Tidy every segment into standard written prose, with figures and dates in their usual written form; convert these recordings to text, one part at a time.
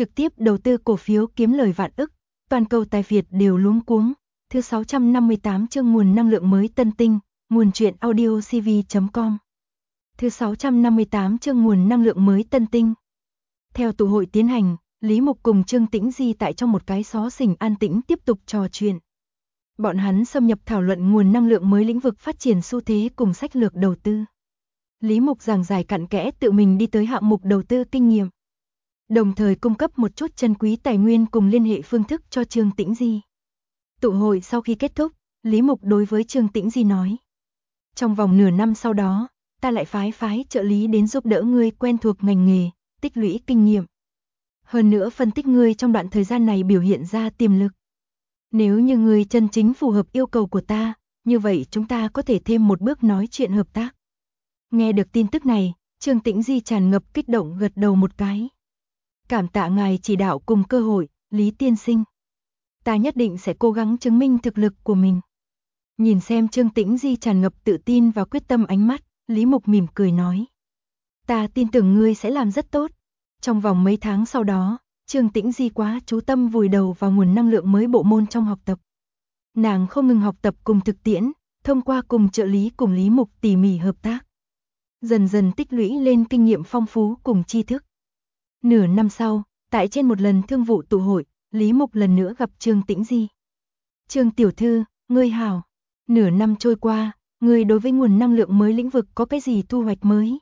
trực tiếp đầu tư cổ phiếu kiếm lời vạn ức, toàn cầu tài Việt đều luống cuống. Thứ 658 chương nguồn năng lượng mới tân tinh, nguồn truyện audio cv.com. Thứ 658 chương nguồn năng lượng mới tân tinh. Theo tụ hội tiến hành, Lý Mục cùng Trương Tĩnh Di tại trong một cái xó xỉnh an tĩnh tiếp tục trò chuyện. Bọn hắn xâm nhập thảo luận nguồn năng lượng mới, lĩnh vực phát triển xu thế cùng sách lược đầu tư. Lý Mục giảng giải cặn kẽ tự mình đi tới hạng mục đầu tư kinh nghiệm, đồng thời cung cấp một chút chân quý tài nguyên cùng liên hệ phương thức cho Trương Tĩnh Di. Tụ hội sau khi kết thúc, Lý Mục đối với Trương Tĩnh Di nói: trong vòng nửa năm sau đó, ta lại phái trợ lý đến giúp đỡ ngươi quen thuộc ngành nghề, tích lũy kinh nghiệm. Hơn nữa phân tích ngươi trong đoạn thời gian này biểu hiện ra tiềm lực. Nếu như ngươi chân chính phù hợp yêu cầu của ta, như vậy chúng ta có thể thêm một bước nói chuyện hợp tác. Nghe được tin tức này, Trương Tĩnh Di tràn ngập kích động gật đầu một cái. Cảm tạ ngài chỉ đạo cùng cơ hội, Lý tiên sinh. Ta nhất định sẽ cố gắng chứng minh thực lực của mình. Nhìn xem Trương Tĩnh Di tràn ngập tự tin và quyết tâm ánh mắt, Lý Mục mỉm cười nói: ta tin tưởng ngươi sẽ làm rất tốt. Trong vòng mấy tháng sau đó, Trương Tĩnh Di quá chú tâm vùi đầu vào nguồn năng lượng mới bộ môn trong học tập. Nàng không ngừng học tập cùng thực tiễn, thông qua cùng trợ lý cùng Lý Mục tỉ mỉ hợp tác, dần dần tích lũy lên kinh nghiệm phong phú cùng tri thức. Nửa năm sau, tại trên một lần thương vụ tụ hội, Lý Mục lần nữa gặp Trương Tĩnh Di. Trương tiểu thư, ngươi hảo. Nửa năm trôi qua, ngươi đối với nguồn năng lượng mới lĩnh vực có cái gì thu hoạch mới?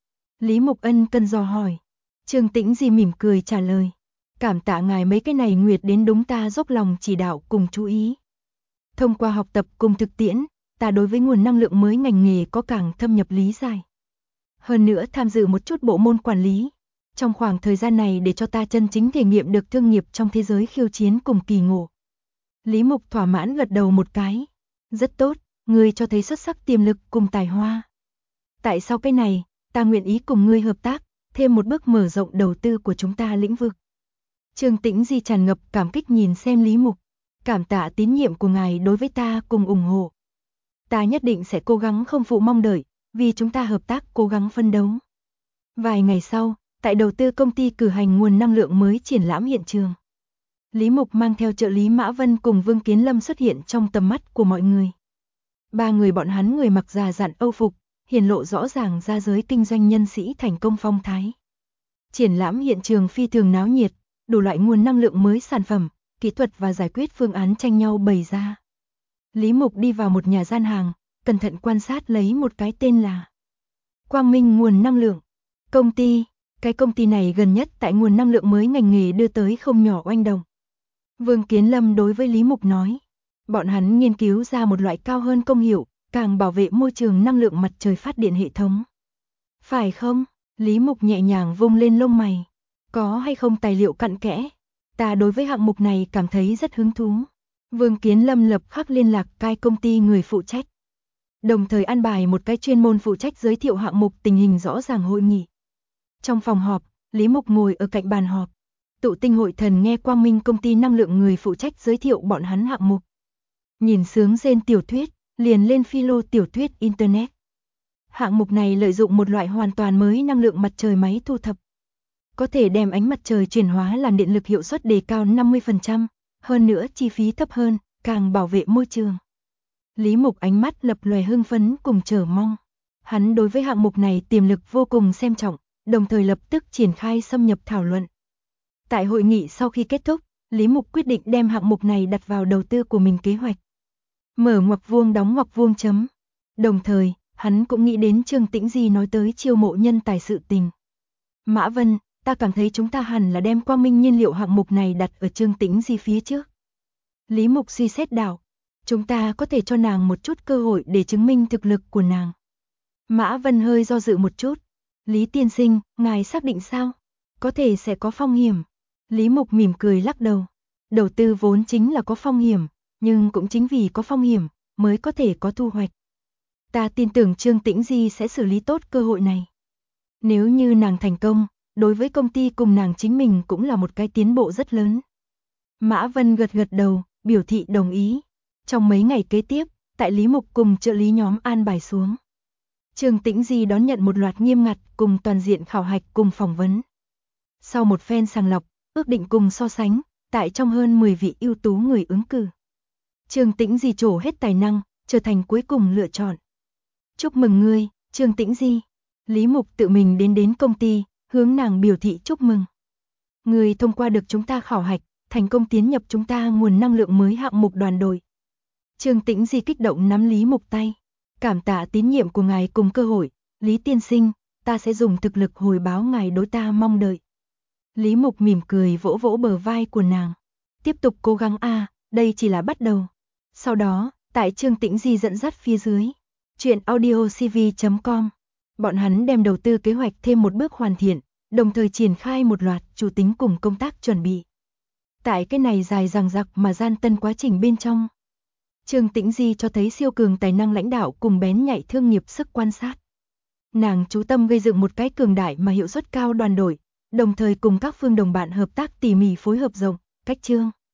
Lý Mục ân cần dò hỏi. Trương Tĩnh Di mỉm cười trả lời: cảm tạ ngài mấy cái này nguyệt đến đúng ta dốc lòng chỉ đạo cùng chú ý. Thông qua học tập cùng thực tiễn, ta đối với nguồn năng lượng mới ngành nghề có càng thâm nhập lý giải. Hơn nữa tham dự một chút bộ môn quản lý. Trong khoảng thời gian này để cho ta chân chính thể nghiệm được thương nghiệp trong thế giới khiêu chiến cùng kỳ ngộ. Lý Mục thỏa mãn gật đầu một cái. Rất tốt, ngươi cho thấy xuất sắc tiềm lực cùng tài hoa. Tại sao cái này, ta nguyện ý cùng ngươi hợp tác, thêm một bước mở rộng đầu tư của chúng ta lĩnh vực. Trương Tĩnh Di tràn ngập cảm kích nhìn xem Lý Mục. Cảm tạ tín nhiệm của ngài đối với ta cùng ủng hộ. Ta nhất định sẽ cố gắng không phụ mong đợi, vì chúng ta hợp tác cố gắng phân đấu. Vài ngày sau, tại đầu tư công ty cử hành nguồn năng lượng mới triển lãm hiện trường. Lý Mục mang theo trợ lý Mã Vân cùng Vương Kiến Lâm xuất hiện trong tầm mắt của mọi người. Ba người bọn hắn người mặc già dặn âu phục, hiển lộ rõ ràng ra giới kinh doanh nhân sĩ thành công phong thái. Triển lãm hiện trường phi thường náo nhiệt, đủ loại nguồn năng lượng mới sản phẩm, kỹ thuật và giải quyết phương án tranh nhau bày ra. Lý Mục đi vào một nhà gian hàng, cẩn thận quan sát lấy một cái tên là Quang Minh nguồn năng lượng. Công ty, cái công ty này gần nhất tại nguồn năng lượng mới ngành nghề đưa tới không nhỏ oanh động. Vương Kiến Lâm đối với Lý Mục nói, bọn hắn nghiên cứu ra một loại cao hơn công hiệu, càng bảo vệ môi trường năng lượng mặt trời phát điện hệ thống. Phải không? Lý Mục nhẹ nhàng vung lên lông mày. Có hay không tài liệu cặn kẽ? Ta đối với hạng mục này cảm thấy rất hứng thú. Vương Kiến Lâm lập khắc liên lạc cai công ty người phụ trách. Đồng thời an bài một cái chuyên môn phụ trách giới thiệu hạng mục tình hình rõ ràng hội nghị. Trong phòng họp, Lý Mục ngồi ở cạnh bàn họp. Tụ tinh hội thần nghe Quang Minh công ty năng lượng người phụ trách giới thiệu bọn hắn hạng mục. Nhìn sướng rên tiểu thuyết, liền lên philo tiểu thuyết Internet. Hạng mục này lợi dụng một loại hoàn toàn mới năng lượng mặt trời máy thu thập. Có thể đem ánh mặt trời chuyển hóa làm điện lực hiệu suất đề cao 50%, hơn nữa chi phí thấp hơn, càng bảo vệ môi trường. Lý Mục ánh mắt lập lòe hưng phấn cùng chờ mong. Hắn đối với hạng mục này tiềm lực vô cùng xem trọng, đồng thời lập tức triển khai xâm nhập thảo luận. Tại hội nghị sau khi kết thúc, Lý Mục quyết định đem hạng mục này đặt vào đầu tư của mình kế hoạch. Mở ngoặc vuông đóng ngoặc vuông chấm. Đồng thời, hắn cũng nghĩ đến Trương Tĩnh Di nói tới chiêu mộ nhân tài sự tình. Mã Vân, ta cảm thấy chúng ta hẳn là đem Quang Minh nhiên liệu hạng mục này đặt ở Trương Tĩnh Di phía trước. Lý Mục suy xét đạo, chúng ta có thể cho nàng một chút cơ hội để chứng minh thực lực của nàng. Mã Vân hơi do dự một chút. Lý tiên sinh, ngài xác định sao? Có thể sẽ có phong hiểm. Lý Mục mỉm cười lắc đầu. Đầu tư vốn chính là có phong hiểm, nhưng cũng chính vì có phong hiểm, mới có thể có thu hoạch. Ta tin tưởng Trương Tĩnh Di sẽ xử lý tốt cơ hội này. Nếu như nàng thành công, đối với công ty cùng nàng chính mình cũng là một cái tiến bộ rất lớn. Mã Vân gật gật đầu, biểu thị đồng ý. Trong mấy ngày kế tiếp, tại Lý Mục cùng trợ lý nhóm an bài xuống. Trương Tĩnh Di đón nhận một loạt nghiêm ngặt cùng toàn diện khảo hạch cùng phỏng vấn. Sau một phen sàng lọc, ước định cùng so sánh, tại trong hơn 10 vị ưu tú người ứng cử. Trương Tĩnh Di trổ hết tài năng, trở thành cuối cùng lựa chọn. Chúc mừng ngươi, Trương Tĩnh Di. Lý Mục tự mình đến công ty, hướng nàng biểu thị chúc mừng. Ngươi thông qua được chúng ta khảo hạch, thành công tiến nhập chúng ta nguồn năng lượng mới hạng mục đoàn đội. Trương Tĩnh Di kích động nắm Lý Mục tay. Cảm tạ tín nhiệm của ngài cùng cơ hội, Lý tiên sinh, ta sẽ dùng thực lực hồi báo ngài đối ta mong đợi. Lý Mục mỉm cười vỗ vỗ bờ vai của nàng. Tiếp tục cố gắng a, đây chỉ là bắt đầu. Sau đó, tại Trương Tĩnh Di dẫn dắt phía dưới, truyện audiocv.com, bọn hắn đem đầu tư kế hoạch thêm một bước hoàn thiện, đồng thời triển khai một loạt chủ tính cùng công tác chuẩn bị. Tại cái này dài dằng dặc mà gian tân quá trình bên trong, Trương Tĩnh Di cho thấy siêu cường tài năng lãnh đạo cùng bén nhạy thương nghiệp sức quan sát. Nàng chú tâm gây dựng một cái cường đại mà hiệu suất cao đoàn đội, đồng thời cùng các phương đồng bạn hợp tác tỉ mỉ phối hợp rộng, cách chương.